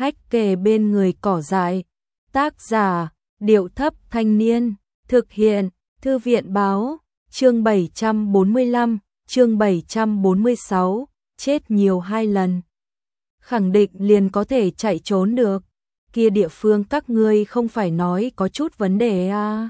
hách kề bên người cỏ dại. Tác giả, Điệu Thấp Thanh Niên. Thực hiện, Thư viện Báo. Chương 745, chương 746, chết nhiều 2 lần. Khẳng định liền có thể chạy trốn được. Kia địa phương các ngươi không phải nói có chút vấn đề à.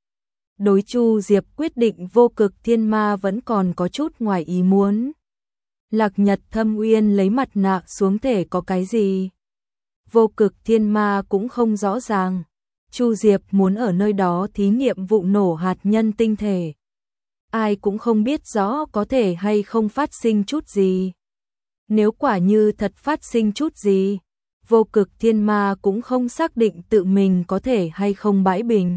Đối Chu Diệp quyết định vô cực thiên ma vẫn còn có chút ngoài ý muốn. Lạc Nhật Thâm Uyên lấy mặt nạ xuống thể có cái gì? Vô cực thiên ma cũng không rõ ràng. Chu Diệp muốn ở nơi đó thí nghiệm vụ nổ hạt nhân tinh thể. Ai cũng không biết rõ có thể hay không phát sinh chút gì. Nếu quả như thật phát sinh chút gì, vô cực thiên ma cũng không xác định tự mình có thể hay không bãi bình.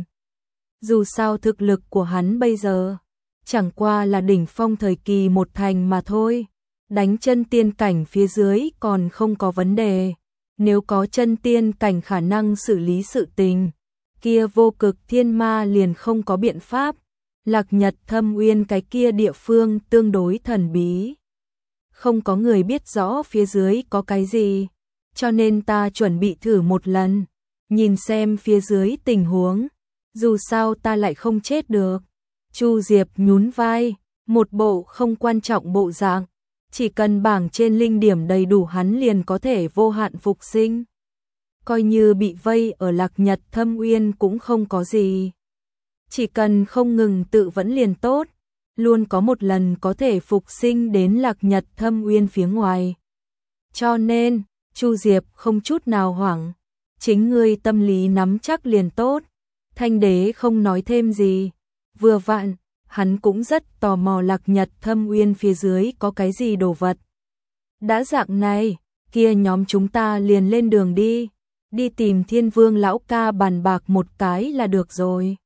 Dù sao thực lực của hắn bây giờ, chẳng qua là đỉnh phong thời kỳ 1 thành mà thôi. Đánh chân tiên cảnh phía dưới còn không có vấn đề. Nếu có chân tiên cảnh khả năng xử lý sự tình, kia vô cực thiên ma liền không có biện pháp. Lạc Nhật Thâm Uyên cái kia địa phương tương đối thần bí. Không có người biết rõ phía dưới có cái gì, cho nên ta chuẩn bị thử một lần, nhìn xem phía dưới tình huống, dù sao ta lại không chết được. Chu Diệp nhún vai, một bộ không quan trọng bộ dạng, chỉ cần bảng trên linh điểm đầy đủ hắn liền có thể vô hạn phục sinh. Coi như bị vây ở Lạc Nhật Thâm Uyên cũng không có gì. Chỉ cần không ngừng tự vẫn liền tốt, luôn có một lần có thể phục sinh đến Lạc Nhật Thâm Uyên phía ngoài. Cho nên, Chu Diệp không chút nào hoảng, chính ngươi tâm lý nắm chắc liền tốt. Thanh đế không nói thêm gì, vừa vặn, hắn cũng rất tò mò Lạc Nhật Thâm Uyên phía dưới có cái gì đồ vật. Đã dạng này, kia nhóm chúng ta liền lên đường đi tìm Thiên Vương lão ca bàn bạc một cái là được rồi.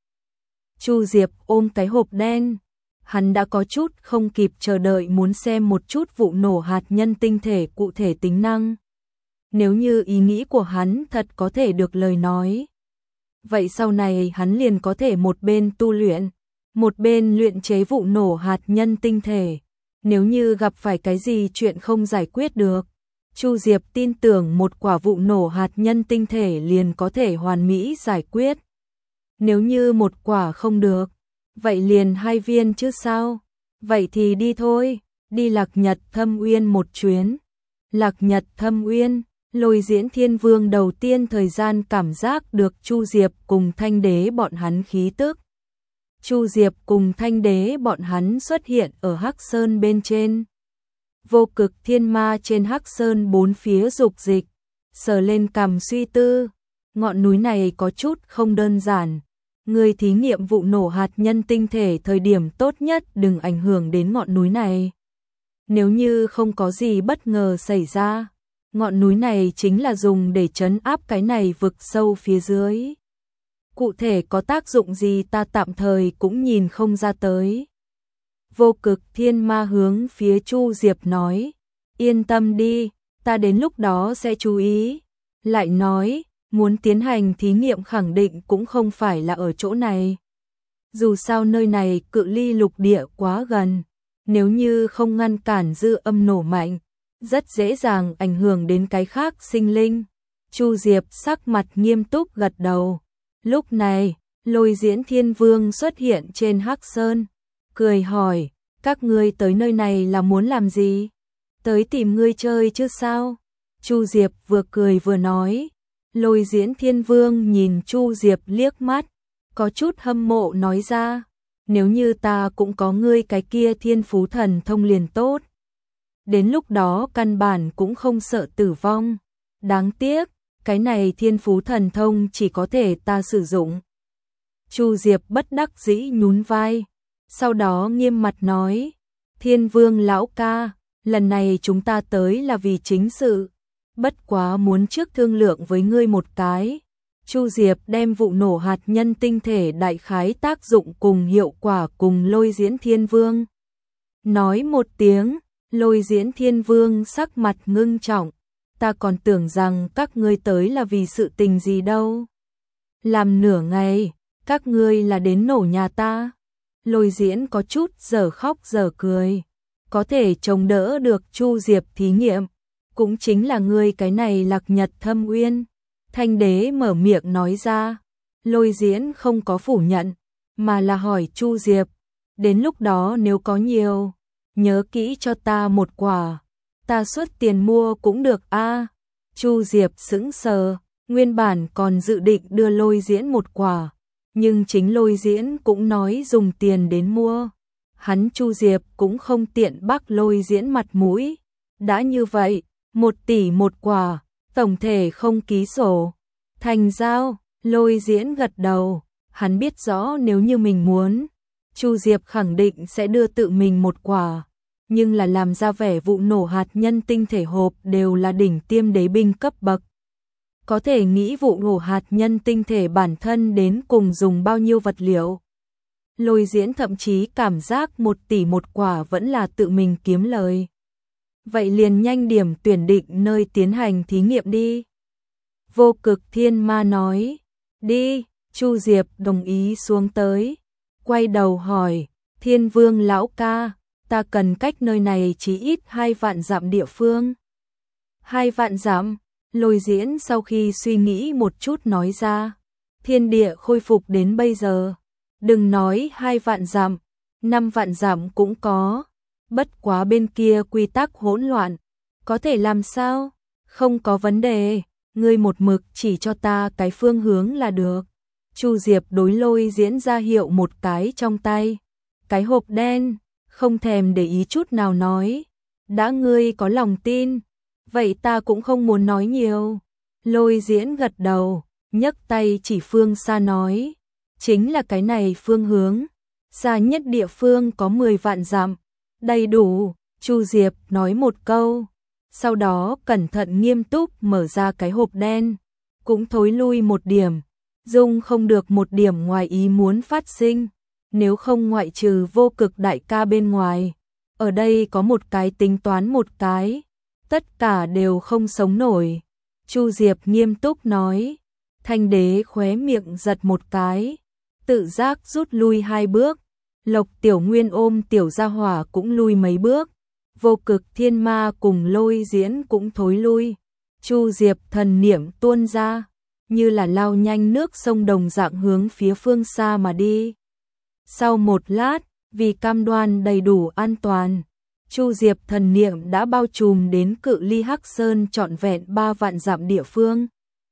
Chu Diệp ôm cái hộp đen, hắn đã có chút không kịp chờ đợi muốn xem một chút vụ nổ hạt nhân tinh thể cụ thể tính năng. Nếu như ý nghĩ của hắn thật có thể được lời nói, vậy sau này hắn liền có thể một bên tu luyện, một bên luyện chế vụ nổ hạt nhân tinh thể. Nếu như gặp phải cái gì chuyện không giải quyết được, Chu Diệp tin tưởng một quả vụ nổ hạt nhân tinh thể liền có thể hoàn mỹ giải quyết. Nếu như một quả không được, vậy liền 2 viên chứ sao? Vậy thì đi thôi, đi Lạc Nhật Thâm Uyên một chuyến. Lạc Nhật Thâm Uyên, Lôi Diễn Thiên Vương đầu tiên thời gian cảm giác được Chu Diệp cùng Thanh Đế bọn hắn khí tức. Chu Diệp cùng Thanh Đế bọn hắn xuất hiện ở Hắc Sơn bên trên. Vô cực thiên ma trên Hắc Sơn bốn phía dục dịch, sờ lên cằm suy tư. Ngọn núi này có chút không đơn giản. Người thí nghiệm vụ nổ hạt nhân tinh thể thời điểm tốt nhất đừng ảnh hưởng đến ngọn núi này. Nếu như không có gì bất ngờ xảy ra, ngọn núi này chính là dùng để trấn áp cái này vực sâu phía dưới. Cụ thể có tác dụng gì ta tạm thời cũng nhìn không ra tới. Vô cực thiên ma hướng phía Chu Diệp nói, yên tâm đi, ta đến lúc đó sẽ chú ý. Lại nói, muốn tiến hành thí nghiệm khẳng định cũng không phải là ở chỗ này. Dù sao nơi này cự ly lục địa quá gần, nếu như không ngăn cản dư âm nổ mạnh, rất dễ dàng ảnh hưởng đến cái khác sinh linh. Chu Diệp sắc mặt nghiêm túc gật đầu. Lúc này, Lôi Diễn Thiên Vương xuất hiện trên Hắc Sơn, cười hỏi, các ngươi tới nơi này là muốn làm gì? Tới tìm ngươi chơi chứ sao? Chu Diệp vừa cười vừa nói. Lôi Diễn Thiên Vương nhìn Chu Diệp liếc mắt, có chút hâm mộ nói ra, nếu như ta cũng có ngươi cái kia thiên phú thần thông liền tốt. Đến lúc đó căn bản cũng không sợ tử vong. Đáng tiếc, cái này thiên phú thần thông chỉ có thể ta sử dụng. Chu Diệp bất đắc dĩ nhún vai, sau đó nghiêm mặt nói, Thiên Vương lão ca, lần này chúng ta tới là vì chính sự. Bất quá muốn trước thương lượng với ngươi một cái. Chu Diệp đem vụ nổ hạt nhân tinh thể đại khái tác dụng cùng hiệu quả cùng Lôi Diễn Thiên Vương nói một tiếng. Lôi Diễn Thiên Vương sắc mặt ngưng trọng, ta còn tưởng rằng các ngươi tới là vì sự tình gì đâu. Làm nửa ngày, các ngươi là đến nổ nhà ta. Lôi Diễn có chút giờ khóc giờ cười, có thể chống đỡ được Chu Diệp thí nghiệm, cũng chính là ngươi cái này Lạc Nhật Thâm Uyên. Thanh đế mở miệng nói ra, Lôi Diễn không có phủ nhận, mà là hỏi Chu Diệp, đến lúc đó nếu có nhiều, nhớ kỹ cho ta một quả, ta xuất tiền mua cũng được a. Chu Diệp sững sờ, nguyên bản còn dự định đưa Lôi Diễn một quả, nhưng chính Lôi Diễn cũng nói dùng tiền đến mua. Hắn Chu Diệp cũng không tiện bắt Lôi Diễn mặt mũi. Đã như vậy, 1 tỷ một quả, tổng thể không ký sổ. Thành giao, Lôi Diễn gật đầu, hắn biết rõ nếu như mình muốn, Chu Diệp khẳng định sẽ đưa tự mình một quả, nhưng là làm ra vẻ vụ nổ hạt nhân tinh thể hộp đều là đỉnh tiêm đế binh cấp bậc. Có thể nghĩ vụ nổ hạt nhân tinh thể bản thân đến cùng dùng bao nhiêu vật liệu. Lôi Diễn thậm chí cảm giác 1 tỷ một quả vẫn là tự mình kiếm lời. Vậy liền nhanh điểm tuyển định nơi tiến hành thí nghiệm đi. Vô Cực Thiên Ma nói, đi. Chu Diệp đồng ý xuống tới, quay đầu hỏi, Thiên Vương lão ca, ta cần cách nơi này chí ít 2 vạn dặm địa phương. 2 vạn dặm, Lôi Diễn sau khi suy nghĩ một chút nói ra, thiên địa khôi phục đến bây giờ, đừng nói 2 vạn dặm, 5 vạn dặm cũng có, bất quá bên kia quy tắc hỗn loạn, có thể làm sao? Không có vấn đề, ngươi một mực chỉ cho ta cái phương hướng là được. Chu Diệp đối Lôi Diễn ra hiệu một cái trong tay, cái hộp đen, không thèm để ý chút nào nói, đã ngươi có lòng tin, vậy ta cũng không muốn nói nhiều. Lôi Diễn gật đầu, nhấc tay chỉ phương xa nói, chính là cái này phương hướng, xa nhất địa phương có 10 vạn dặm, đầy đủ. Chu Diệp nói một câu, sau đó cẩn thận nghiêm túc mở ra cái hộp đen, cũng thối lui một điểm, dung không được một điểm ngoài ý muốn phát sinh, nếu không ngoại trừ Vô Cực đại ca bên ngoài, ở đây có một cái tính toán một cái, tất cả đều không sống nổi. Chu Diệp nghiêm túc nói, Thanh đế khóe miệng giật một cái, tự giác rút lui 2 bước, Lộc Tiểu Nguyên ôm Tiểu Gia Hỏa cũng lui mấy bước, Vô Cực Thiên Ma cùng Lôi Diễn cũng thối lui. Chu Diệp thần niệm tuôn ra, như là lao nhanh nước sông đồng dạng hướng phía phương xa mà đi. Sau một lát, vì cam đoan đầy đủ an toàn, Chu Diệp thần niệm đã bao trùm đến cự ly Hắc Sơn trọn vẹn 3 vạn dặm địa phương.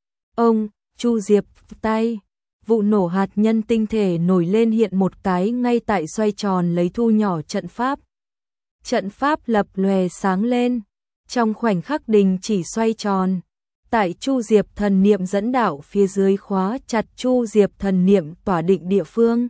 Chu Diệp tay, vụ nổ hạt nhân tinh thể nổi lên hiện một cái ngay tại xoay tròn lấy thu nhỏ trận pháp. Trận pháp lập lòe sáng lên, trong khoảnh khắc đình chỉ xoay tròn. Tại Chu Diệp thần niệm dẫn đạo phía dưới khóa chặt Chu Diệp thần niệm tỏa định địa phương.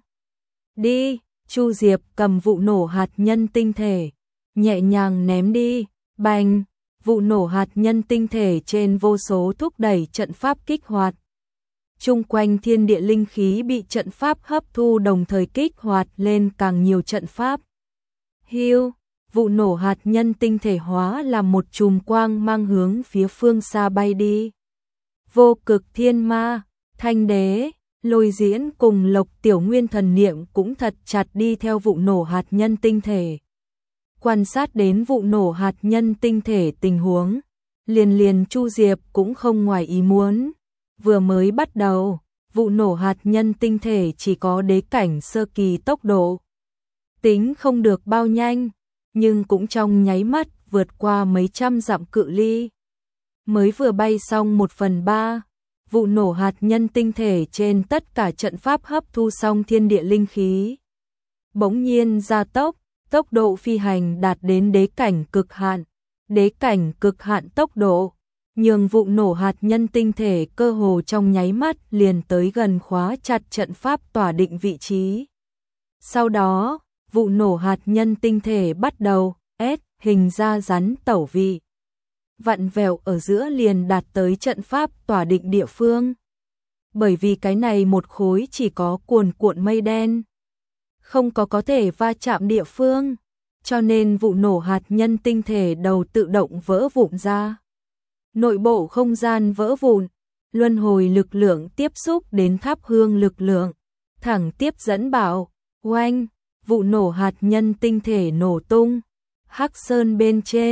Đi, Chu Diệp cầm vụ nổ hạt nhân tinh thể, nhẹ nhàng ném đi, bành, vụ nổ hạt nhân tinh thể trên vô số thúc đẩy trận pháp kích hoạt. Chung quanh thiên địa linh khí bị trận pháp hấp thu đồng thời kích hoạt lên càng nhiều trận pháp. Hiu, vụ nổ hạt nhân tinh thể hóa làm một chùm quang mang hướng phía phương xa bay đi. Vô Cực Thiên Ma, Thanh đế, Lôi Diễn cùng Lộc Tiểu Nguyên thần niệm cũng thật chặt đi theo vụ nổ hạt nhân tinh thể. Quan sát đến vụ nổ hạt nhân tinh thể tình huống, liền Chu Diệp cũng không ngoài ý muốn. Vừa mới bắt đầu, vụ nổ hạt nhân tinh thể chỉ có đế cảnh sơ kỳ tốc độ. Tính không được bao nhanh, nhưng cũng trong nháy mắt vượt qua mấy trăm dặm cự ly. Mới vừa bay xong 1/3, vụ nổ hạt nhân tinh thể trên tất cả trận pháp hấp thu xong thiên địa linh khí. Bỗng nhiên gia tốc, tốc độ phi hành đạt đến đế cảnh cực hạn. Đế cảnh cực hạn tốc độ, nhường vụ nổ hạt nhân tinh thể cơ hồ trong nháy mắt liền tới gần khóa chặt trận pháp tỏa định vị trí. Sau đó, vụ nổ hạt nhân tinh thể bắt đầu hình ra rắn tẩu vị. Vặn vẹo ở giữa liền đạt tới trận pháp tỏa định địa phương. Bởi vì cái này một khối chỉ có cuồn cuộn mây đen, không có thể va chạm địa phương, cho nên vụ nổ hạt nhân tinh thể đầu tự động vỡ vụn ra. Nội bộ không gian vỡ vụn, luân hồi lực lượng tiếp xúc đến tháp hương lực lượng, thẳng tiếp dẫn bảo, oanh, vụ nổ hạt nhân tinh thể nổ tung. Hắc Sơn bên trên,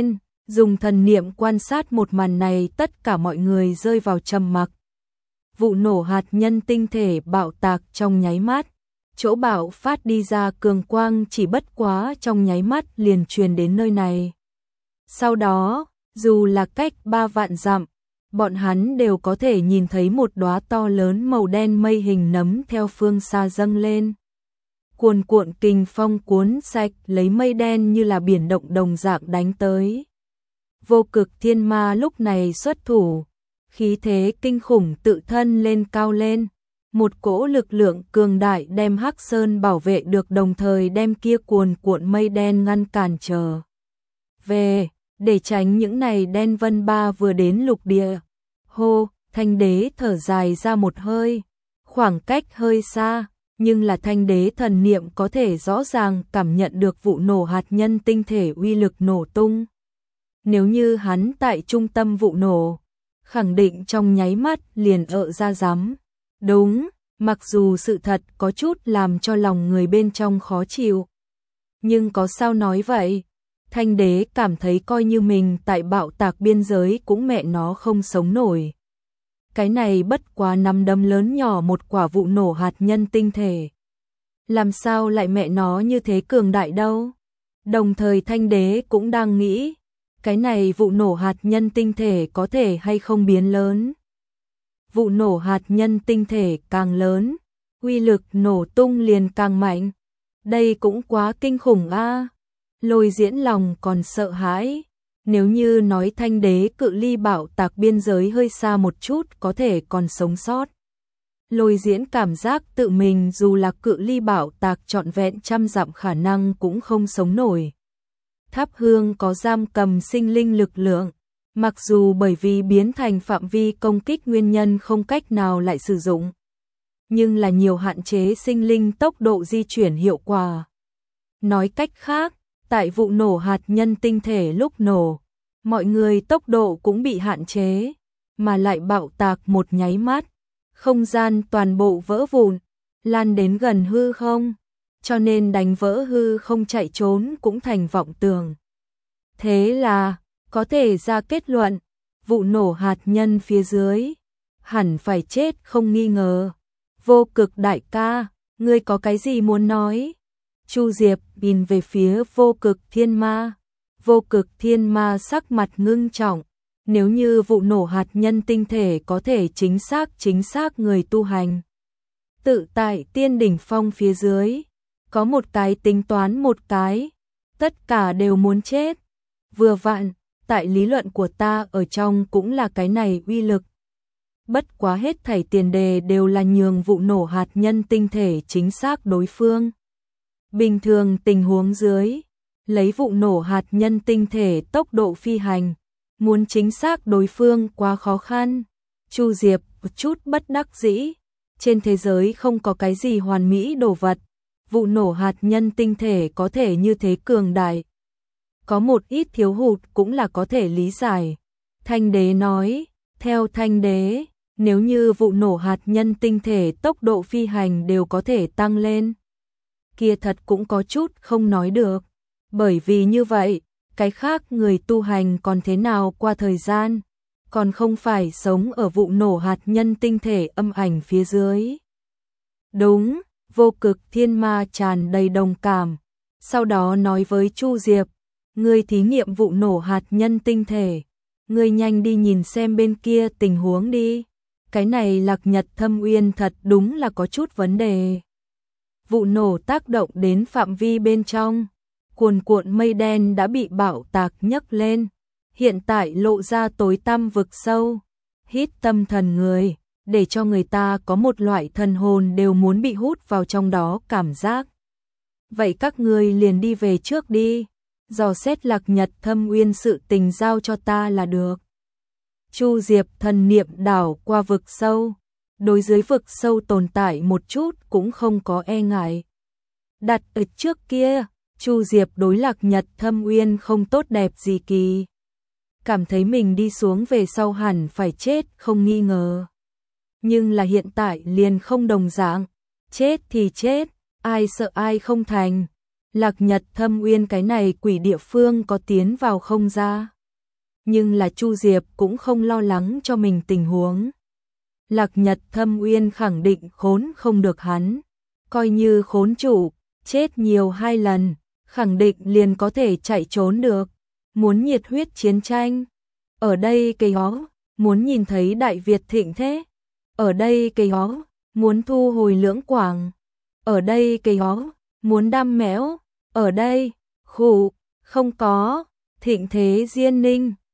dùng thần niệm quan sát một màn này, tất cả mọi người rơi vào trầm mặc. Vụ nổ hạt nhân tinh thể bạo tạc trong nháy mắt, chỗ bạo phát đi ra cường quang chỉ bất quá trong nháy mắt liền truyền đến nơi này. Sau đó, dù là cách 3 vạn dặm, bọn hắn đều có thể nhìn thấy một đóa to lớn màu đen mây hình nấm theo phương xa dâng lên. Cuồn cuộn kình phong cuốn sạch lấy mây đen như là biển động đồng dạng đánh tới. Vô Cực Thiên Ma lúc này xuất thủ, khí thế kinh khủng tự thân lên cao lên. Một cỗ lực lượng cường đại đem Hắc Sơn bảo vệ được, đồng thời đem kia cuồn cuộn mây đen ngăn cản trở về, để tránh những này đen vân ba vừa đến lục địa. Hô, Thanh Đế thở dài ra một hơi, khoảng cách hơi xa, nhưng là Thanh Đế thần niệm có thể rõ ràng cảm nhận được vụ nổ hạt nhân tinh thể uy lực nổ tung. Nếu như hắn tại trung tâm vụ nổ, khẳng định trong nháy mắt liền ra rắm. Đúng, mặc dù sự thật có chút làm cho lòng người bên trong khó chịu. Nhưng có sao nói vậy, Thanh Đế cảm thấy coi như mình tại bạo tạc biên giới cũng mẹ nó không sống nổi. Cái này bất quá nắm đấm lớn nhỏ một quả vụ nổ hạt nhân tinh thể. Làm sao lại mẹ nó như thế cường đại đâu? Đồng thời Thanh Đế cũng đang nghĩ, cái này vụ nổ hạt nhân tinh thể có thể hay không biến lớn. Vụ nổ hạt nhân tinh thể càng lớn, uy lực nổ tung liền càng mạnh. Đây cũng quá kinh khủng a. Lôi Diễn lòng còn sợ hãi. Nếu như nói Thanh Đế cự ly bạo tạc biên giới hơi xa một chút có thể còn sống sót. Lôi Diễn cảm giác tự mình dù là cự ly bạo tạc trọn vẹn trăm dặm khả năng cũng không sống nổi. Tháp hương có giam cầm sinh linh lực lượng, mặc dù bởi vì biến thành phạm vi công kích nguyên nhân không cách nào lại sử dụng, nhưng là nhiều hạn chế sinh linh tốc độ di chuyển hiệu quả. Nói cách khác, tại vụ nổ hạt nhân tinh thể lúc nổ, mọi người tốc độ cũng bị hạn chế, mà lại bạo tạc một nháy mắt, không gian toàn bộ vỡ vụn, lan đến gần hư không, cho nên đánh vỡ hư không chạy trốn cũng thành vọng tưởng. Thế là, có thể ra kết luận, vụ nổ hạt nhân phía dưới, hẳn phải chết không nghi ngờ. Vô Cực đại ca, ngươi có cái gì muốn nói? Chu Diệp nhìn về phía Vô Cực Thiên Ma. Vô Cực Thiên Ma sắc mặt ngưng trọng. Nếu như vụ nổ hạt nhân tinh thể có thể chính xác người tu hành. Tự tại tiên đỉnh phong phía dưới, có một cái tính toán một cái, tất cả đều muốn chết. Vừa vặn, tại lý luận của ta ở trong cũng là cái này uy lực. Bất quá hết thảy tiền đề đều là nhường vụ nổ hạt nhân tinh thể chính xác đối phương. Bình thường tình huống dưới, lấy vụ nổ hạt nhân tinh thể tốc độ phi hành, muốn chính xác đối phương quá khó khăn. Chu Diệp một chút bất đắc dĩ, trên thế giới không có cái gì hoàn mỹ đồ vật, vụ nổ hạt nhân tinh thể có thể như thế cường đại. Có một ít thiếu hụt cũng là có thể lý giải. Thanh Đế nói, theo Thanh Đế, nếu như vụ nổ hạt nhân tinh thể tốc độ phi hành đều có thể tăng lên, kia thật cũng có chút không nói được. Bởi vì như vậy, cái khác người tu hành còn thế nào qua thời gian, còn không phải sống ở vụ nổ hạt nhân tinh thể âm ảnh phía dưới. Đúng, Vô Cực Thiên Ma tràn đầy đồng cảm, sau đó nói với Chu Diệp, ngươi thí nghiệm vụ nổ hạt nhân tinh thể, ngươi nhanh đi nhìn xem bên kia tình huống đi. Cái này Lạc Nhật Thâm Uyên thật đúng là có chút vấn đề. Vụ nổ tác động đến phạm vi bên trong, cuồn cuộn mây đen đã bị bạo tạc nhấc lên, hiện tại lộ ra tối tăm vực sâu, hít tâm thần người, để cho người ta có một loại thần hồn đều muốn bị hút vào trong đó cảm giác. Vậy các ngươi liền đi về trước đi, dò xét Lạc Nhật Thâm Uyên sự tình giao cho ta là được. Chu Diệp thần niệm đảo qua vực sâu, đối dưới vực sâu tồn tại một chút cũng không có e ngại. Đặt ở trước kia, Chu Diệp đối Lạc Nhật Thâm Uyên không tốt đẹp gì kỳ. Cảm thấy mình đi xuống về sau hẳn phải chết không nghi ngờ. Nhưng là hiện tại liền không đồng dạng, chết thì chết, ai sợ ai không thành. Lạc Nhật Thâm Uyên cái này quỷ địa phương có tiến vào không ra. nhưng là Chu Diệp cũng không lo lắng cho mình tình huống. Lạc Nhật Thâm Uyên khẳng định khốn không được hắn, coi như khốn trụ, chết nhiều 2 lần, khẳng định liền có thể chạy trốn được. Muốn nhiệt huyết chiến tranh, ở đây cây hó, muốn nhìn thấy Đại Việt thịnh thế, ở đây cây hó, muốn thu hồi Lưỡng Quảng, ở đây cây hó, muốn đam mẽo, ở đây, khụ, không có, thịnh thế Diên Ninh,